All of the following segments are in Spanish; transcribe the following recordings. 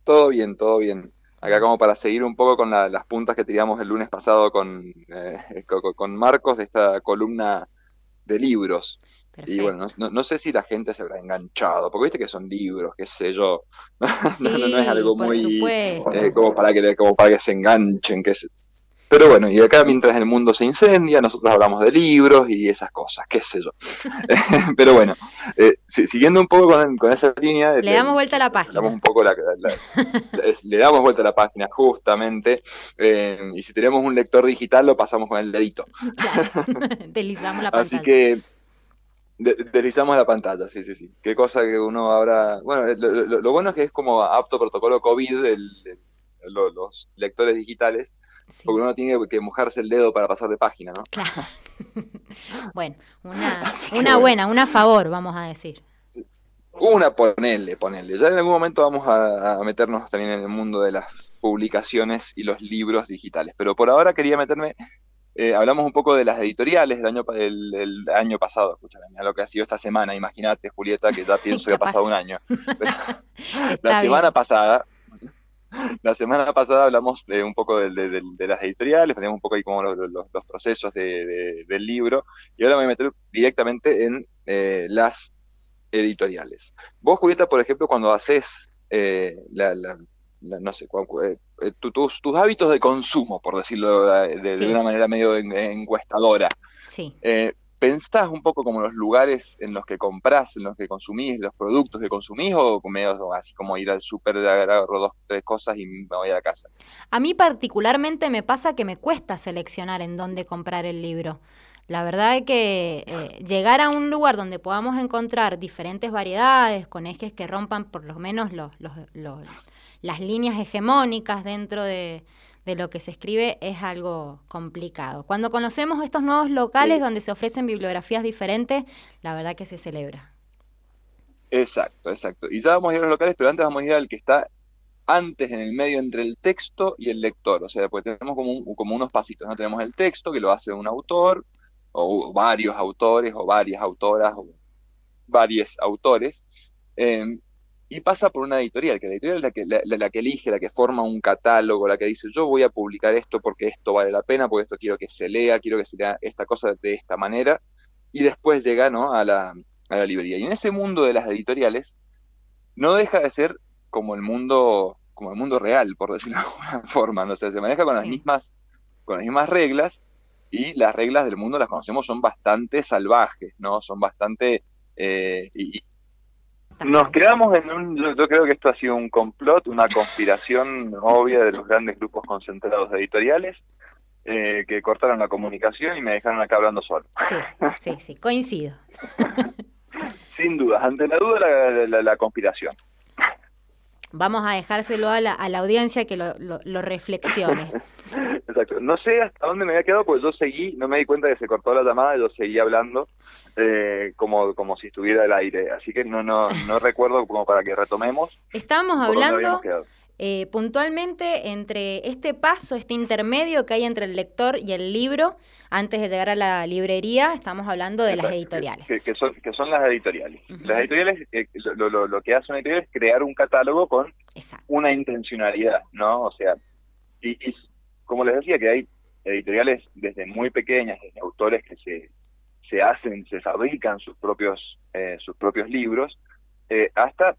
Todo bien, todo bien. Acá como para seguir un poco con las puntas que tiramos el lunes pasado con Marcos de esta columna de libros. Y bueno, Perfecto. no sé si la gente se habrá enganchado, porque viste que son libros, qué sé yo. No es Sí, algo por muy supuesto. como para que se enganchen, pero bueno, y acá mientras el mundo se incendia, nosotros hablamos de libros y esas cosas, qué sé yo. Pero bueno, siguiendo un poco con esa línea, Le damos vuelta a la hablamos un página. poco le damos vuelta a la página justamente, y si tenemos un lector digital lo pasamos con el dedito. Claro, deslizamos la Así pantalla. que deslizamos la pantalla, sí, sí, sí. Qué cosa que uno ahora... Bueno, lo bueno es que es como apto protocolo COVID los lectores digitales, Sí, porque uno tiene que mojarse el dedo para pasar de página, ¿no? claro. Bueno, Así que una bueno, buena, una a favor, vamos a decir. ponele. Ya en algún momento vamos a meternos también en el mundo de las publicaciones y los libros digitales. Pero por ahora quería meterme, hablamos un poco de las editoriales del año pasado, escúchame, mirá lo que ha sido esta semana, imagínate, Julieta, que ya pienso que ha pasado Capaz. un año. Pero la Está semana bien. pasada, la semana pasada hablamos de un poco de las editoriales, teníamos un poco ahí como los procesos del libro, y ahora me voy a meter directamente en las editoriales. Vos, Julieta, por ejemplo, cuando haces no sé, tus hábitos de consumo, por decirlo de Sí, una manera medio encuestadora, sí. ¿pensás un poco como los lugares en los que comprás, en los que consumís, los productos que consumís, o medio así como ir al súper, agarro dos, tres cosas y me voy a la casa? A mí particularmente me pasa que me cuesta seleccionar en dónde comprar el libro. La verdad es que llegar a un lugar donde podamos encontrar diferentes variedades, con ejes que rompan por lo menos las líneas hegemónicas dentro de lo que se escribe, es algo complicado. Cuando conocemos estos nuevos locales donde se ofrecen bibliografías diferentes, la verdad que se celebra. Exacto, exacto. Y ya vamos a ir a los locales, pero antes vamos a ir al que está antes en el medio entre el texto y el lector. O sea, pues tenemos como unos pasitos, ¿no? Tenemos el texto que lo hace un autor, o varios autores, o varias autoras, o varios autores, eh, y pasa por una editorial, que la editorial es la que elige, la que forma un catálogo, la que dice, yo voy a publicar esto porque esto vale la pena, porque esto quiero que se lea, quiero que se lea esta cosa de esta manera, y después llega, ¿no? a la librería. Y en ese mundo de las editoriales, no deja de ser como el mundo real, por decirlo de alguna forma, ¿no? O sea, se maneja Sí. con las mismas reglas, y las reglas del mundo las conocemos, son bastante salvajes, ¿no? Son bastante... y nos Tajante. creamos yo creo que esto ha sido un complot, una conspiración obvia de los grandes grupos concentrados editoriales, que cortaron la comunicación y me dejaron acá hablando solo. Sí, sí, sí, coincido. Sin dudas, ante la duda la conspiración. Vamos a dejárselo a la audiencia que lo reflexione. Exacto. No sé hasta dónde me había quedado, porque yo seguí, no me di cuenta que se cortó la llamada, yo seguí hablando, como si estuviera al aire. Así que no recuerdo como para que retomemos Estábamos por dónde habíamos hablando quedado. puntualmente entre este paso, este intermedio que hay entre el lector y el libro, antes de llegar a la librería, estamos hablando de las Exacto, editoriales. que son las editoriales. Las Ujú. editoriales, lo que hace una editorial es crear un catálogo con Exacto. una intencionalidad, ¿no? O sea, y como les decía, que hay editoriales desde muy pequeñas, desde autores que se fabrican sus propios libros, hasta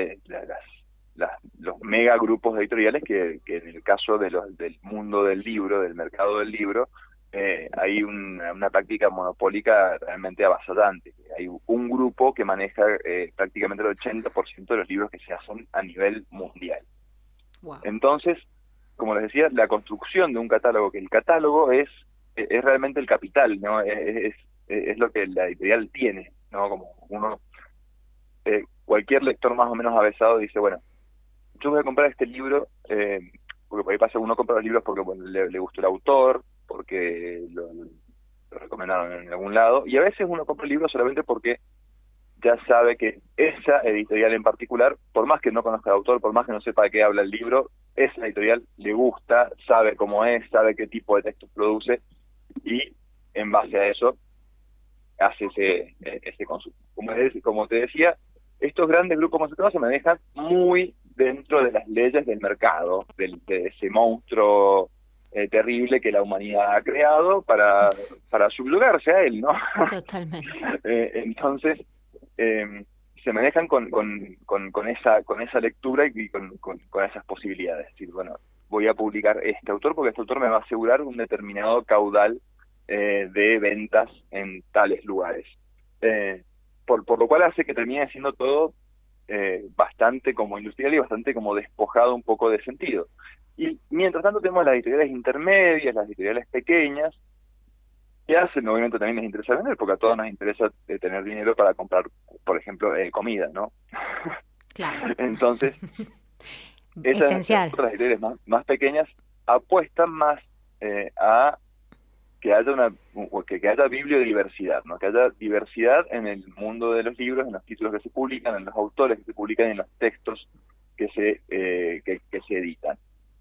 los mega grupos editoriales que en el caso del mundo del libro, del mercado del libro, hay una práctica monopólica realmente avasallante. Hay un grupo que maneja prácticamente el 80% de los libros que se hacen a nivel mundial. Wow. Entonces, como les decía, la construcción de un catálogo, que el catálogo es realmente el capital, ¿no? Es lo que la editorial tiene, ¿no? Como cualquier lector más o menos avesado dice, bueno, yo voy a comprar este libro, porque por ahí pasa, uno compra los libros porque bueno, le gustó el autor, porque lo recomendaron en algún lado, y a veces uno compra el libro solamente porque ya sabe que esa editorial en particular, por más que no conozca al autor, por más que no sepa de qué habla el libro, esa editorial le gusta, sabe cómo es, sabe qué tipo de textos produce, y en base a eso hace ese consumo. Como te decía, estos grandes grupos concentrados se manejan muy dentro de las leyes del mercado, de ese monstruo terrible que la humanidad ha creado para subjugarse a él, ¿no? Totalmente. Entonces, se manejan con esa lectura y con esas posibilidades. Es decir, bueno, voy a publicar este autor porque este autor me va a asegurar un determinado caudal de ventas en tales lugares. Por lo cual hace que termine siendo todo bastante como industrial y bastante como despojado un poco de sentido. Y mientras tanto tenemos las editoriales intermedias, las editoriales pequeñas, que hacen, obviamente también les interesa vender, porque a todos nos interesa tener dinero para comprar, por ejemplo, comida, ¿no? Claro. Entonces, esas Esencial. otras editoriales más pequeñas apuestan más a que haya que haya bibliodiversidad, ¿no? Que haya diversidad en el mundo de los libros, en los títulos que se publican, en los autores que se publican y en los textos que se editan.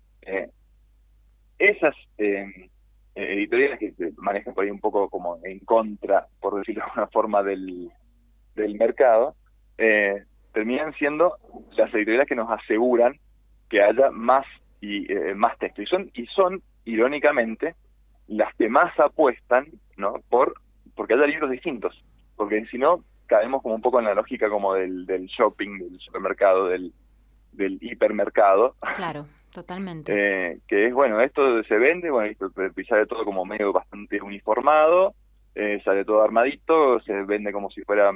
Esas editoriales que se manejan por ahí un poco como en contra, por decirlo de alguna forma, del mercado, terminan siendo las editoriales que nos aseguran que haya más más texto. Y son irónicamente, las que más apuestan, ¿no? Porque haya libros distintos. Porque si no, caemos como un poco en la lógica como del shopping, del supermercado, del hipermercado. Claro, totalmente. Que es, bueno, esto se vende, bueno, y sale todo como medio bastante uniformado, sale todo armadito, se vende como si fuera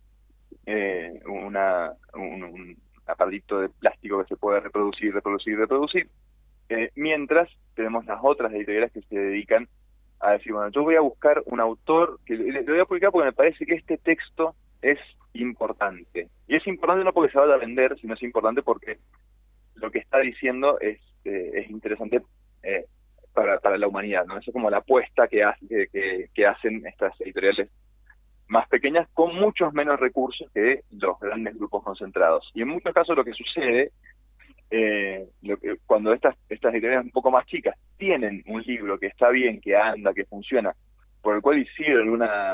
un aparatito de plástico que se puede reproducir. Mientras tenemos las otras editoriales que se dedican a decir, bueno, yo voy a buscar un autor que lo voy a publicar porque me parece que este texto es importante. Y es importante no porque se vaya a vender, sino es importante porque lo que está diciendo es interesante para la humanidad, ¿no? Eso es como la apuesta que hacen estas editoriales más pequeñas con muchos menos recursos que los grandes grupos concentrados. Y en muchos casos lo que sucede, cuando estas editoriales un poco más chicas tienen un libro que está bien, que anda, que funciona, por el cual hicieron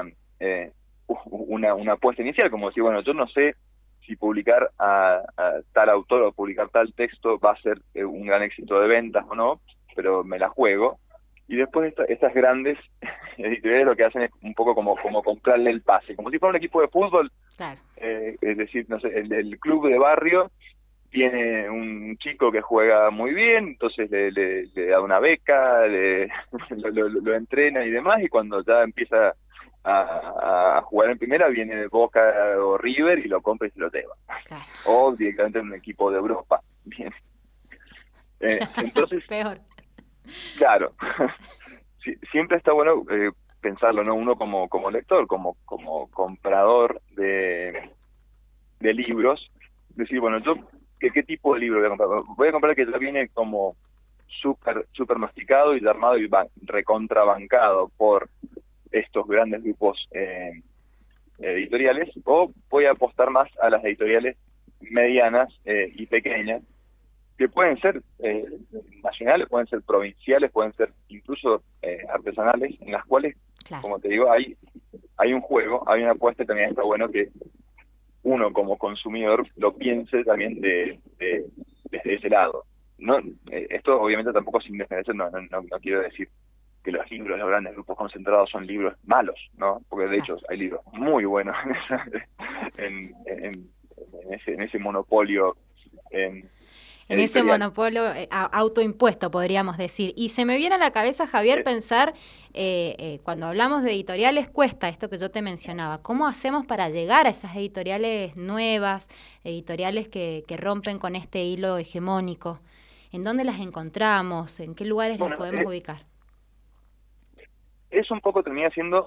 una apuesta inicial, como decir, bueno, yo no sé si publicar a tal autor o publicar tal texto va a ser un gran éxito de ventas o no, pero me la juego. Y después estas grandes editoriales lo que hacen es un poco como comprarle el pase, como si fuera un equipo de fútbol. Claro. Es decir, no sé, el club de barrio tiene un chico que juega muy bien, entonces le da una beca, lo entrena y demás, y cuando ya empieza a jugar en primera, viene de Boca o River y lo compra y se lo lleva. Claro. O directamente en un equipo de Europa. Bien. Entonces, Peor. claro, siempre está bueno pensarlo, ¿no? Uno como lector, como comprador de libros, decir, bueno, yo ¿qué tipo de libro voy a comprar? Voy a comprar el que ya viene como súper masticado y armado y recontrabancado por estos grandes grupos editoriales, o voy a apostar más a las editoriales medianas y pequeñas, que pueden ser nacionales, pueden ser provinciales, pueden ser incluso artesanales, en las cuales, claro, como te digo, hay un juego, hay una apuesta, y también está bueno que uno como consumidor lo piense también desde ese lado. No, esto obviamente tampoco sin desmerecer, no quiero decir que los libros de los grandes grupos concentrados son libros malos, ¿no? Porque de hecho hay libros muy buenos en ese monopolio en ese monopolio autoimpuesto, podríamos decir. Y se me viene a la cabeza, Javier, pensar, cuando hablamos de editoriales, cuesta esto que yo te mencionaba. ¿Cómo hacemos para llegar a esas editoriales nuevas, editoriales que rompen con este hilo hegemónico? ¿En dónde las encontramos? ¿En qué lugares las podemos ubicar? Eso un poco termina siendo,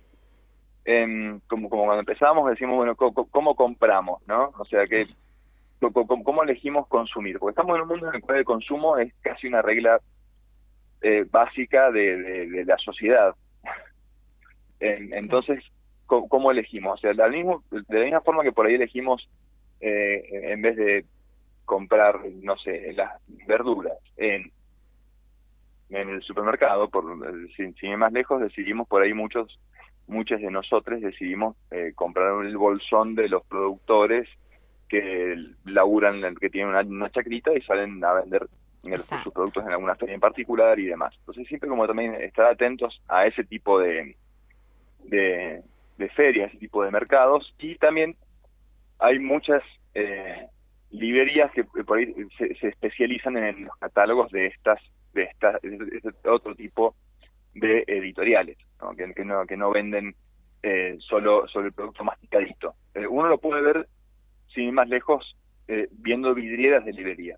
como cuando empezábamos, decimos, bueno, ¿cómo compramos, no? O sea, que ¿cómo elegimos consumir? Porque estamos en un mundo en el cual el consumo es casi una regla básica de la sociedad. Entonces, ¿cómo elegimos? O sea, de la misma forma que por ahí elegimos, en vez de comprar, no sé, las verduras en el supermercado, sin ir más lejos, decidimos por ahí muchos de nosotros decidimos comprar el bolsón de los productores que laburan, que tienen una chacrita y salen a vender sus productos en alguna feria en particular y demás. Entonces siempre como también estar atentos a ese tipo de ferias, ese tipo de mercados, y también hay muchas librerías que por ahí se especializan en los catálogos de este otro tipo de editoriales, ¿no? Que no venden solo el producto masticadito. Uno lo puede ver sin ir más lejos viendo vidrieras de librería.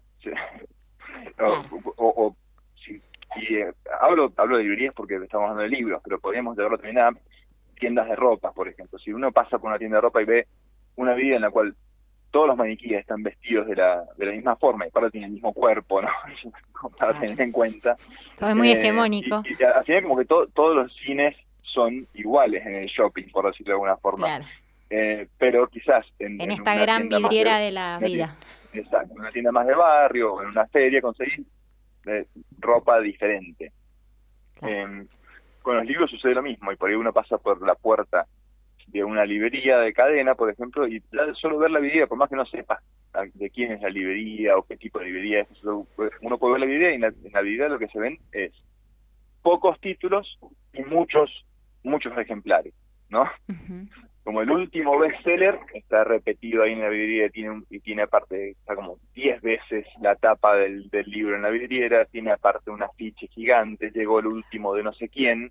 Hablo de librerías porque estamos hablando de libros, pero podríamos llevarlo también a tiendas de ropa, por ejemplo. Si uno pasa por una tienda de ropa y ve una vidriera en la cual todos los maniquíes están vestidos de la misma forma y aparte tienen el mismo cuerpo, ¿no? Para tener en cuenta. Todo es muy hegemónico. Y al final como que todos los cines son iguales en el shopping, por decirlo de alguna forma. Claro. Pero quizás en esta gran vidriera de la vida. Exacto, en una tienda más de barrio o en una feria conseguir ropa diferente. Claro. Con los libros sucede lo mismo, y por ahí uno pasa por la puerta de una librería de cadena, por ejemplo, y solo ver la vidriera, por más que no sepa de quién es la librería o qué tipo de librería es, uno puede ver la vidriera y en la vidriera lo que se ven es pocos títulos y muchos ejemplares, ¿no? Uh-huh. Como el último bestseller está repetido ahí en la vidriera y tiene aparte, está como 10 veces la tapa del libro en la vidriera, tiene aparte un afiche gigante, llegó el último de no sé quién,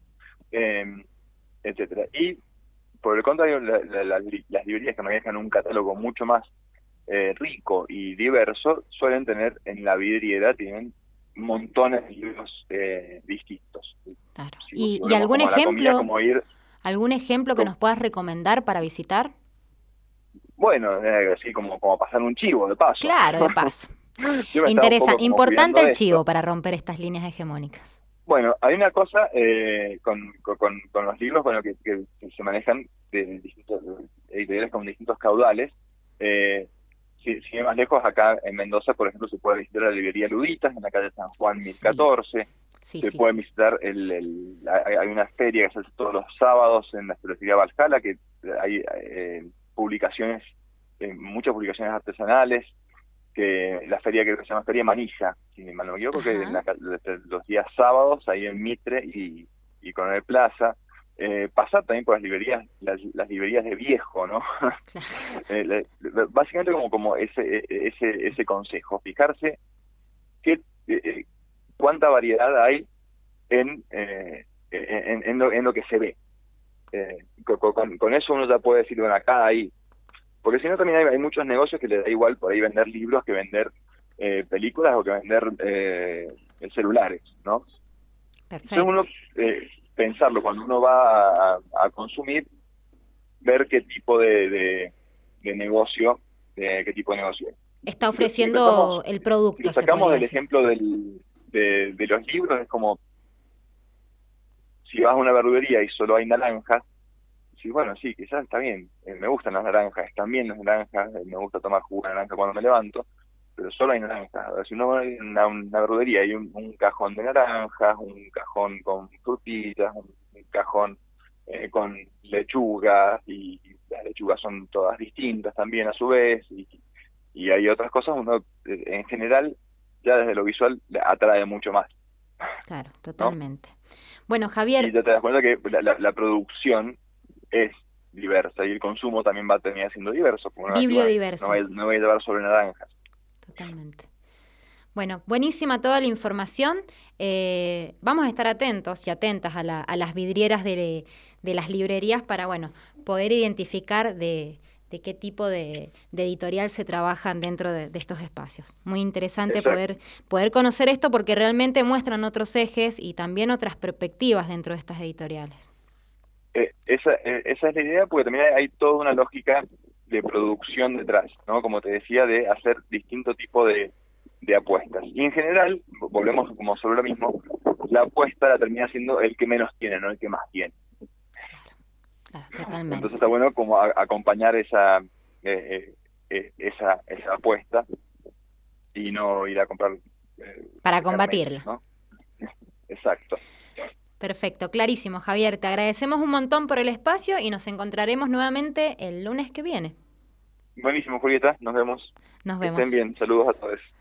etcétera. Y por el contrario, las librerías que manejan un catálogo mucho más rico y diverso suelen tener en la vidriera, tienen montones de libros distintos. Claro. ¿Y algún ejemplo? ¿Algún ejemplo que nos puedas recomendar para visitar? Bueno, así como pasar un chivo, de paso. Claro, de paso. Importante el chivo para romper estas líneas hegemónicas. Bueno, hay una cosa con los libros, bueno, que se manejan de distintos editoriales con distintos caudales. Si más lejos, acá en Mendoza, por ejemplo, se puede visitar la librería Luditas, en la calle San Juan 1014. Se puede visitar hay una feria que se hace todos los sábados en la Cervecería Valhalla, que hay publicaciones, muchas publicaciones artesanales, que la feria que se llama Feria Manija, si mal no me equivoco, que los días sábados, ahí en Mitre y Coronel Plaza. Pasar también por las librerías de viejo, ¿no? Básicamente como ese consejo, fijarse cuánta variedad hay en lo que se ve. Con eso uno ya puede decir, bueno, acá hay, porque si no también hay muchos negocios que les da igual por ahí vender libros que vender películas o que vender celulares, ¿no? Perfecto. Entonces uno pensarlo cuando uno va a consumir, ver qué tipo de negocio está ofreciendo el producto. Si sacamos el ejemplo de los libros, es como si vas a una verdulería y solo hay naranjas, sí, bueno, sí, quizás está bien, me gustan las naranjas, están bien las naranjas, me gusta tomar jugo de naranja cuando me levanto, pero solo hay naranjas. Si uno va a una verdulería hay un cajón de naranjas, un cajón con frutillas, un cajón con lechugas, y las lechugas son todas distintas también a su vez, y hay otras cosas, uno en general ya desde lo visual atrae mucho más. Claro, totalmente. ¿No? Bueno, Javier... Y ya te das cuenta que la producción es diversa y el consumo también va a terminar siendo diverso. Bibliodiverso. No voy a llevar sobre naranjas. Totalmente. Bueno, buenísima toda la información. Vamos a estar atentos y atentas a las vidrieras de las librerías para, bueno, poder identificar de qué tipo de editorial se trabajan dentro de estos espacios. Muy interesante poder conocer esto porque realmente muestran otros ejes y también otras perspectivas dentro de estas editoriales. Esa es la idea, porque también hay toda una lógica de producción detrás, ¿no? Como te decía, de hacer distinto tipo de apuestas. Y en general, volvemos como sobre lo mismo, la apuesta la termina siendo el que menos tiene, no el que más tiene. Claro, totalmente. Entonces está bueno como acompañar esa apuesta y no ir a comprar para combatirla, ¿no? Exacto. Perfecto, clarísimo, Javier. Te agradecemos un montón por el espacio y nos encontraremos nuevamente el lunes que viene. Buenísimo, Julieta, nos vemos. Nos Que estén vemos. bien, saludos a todos.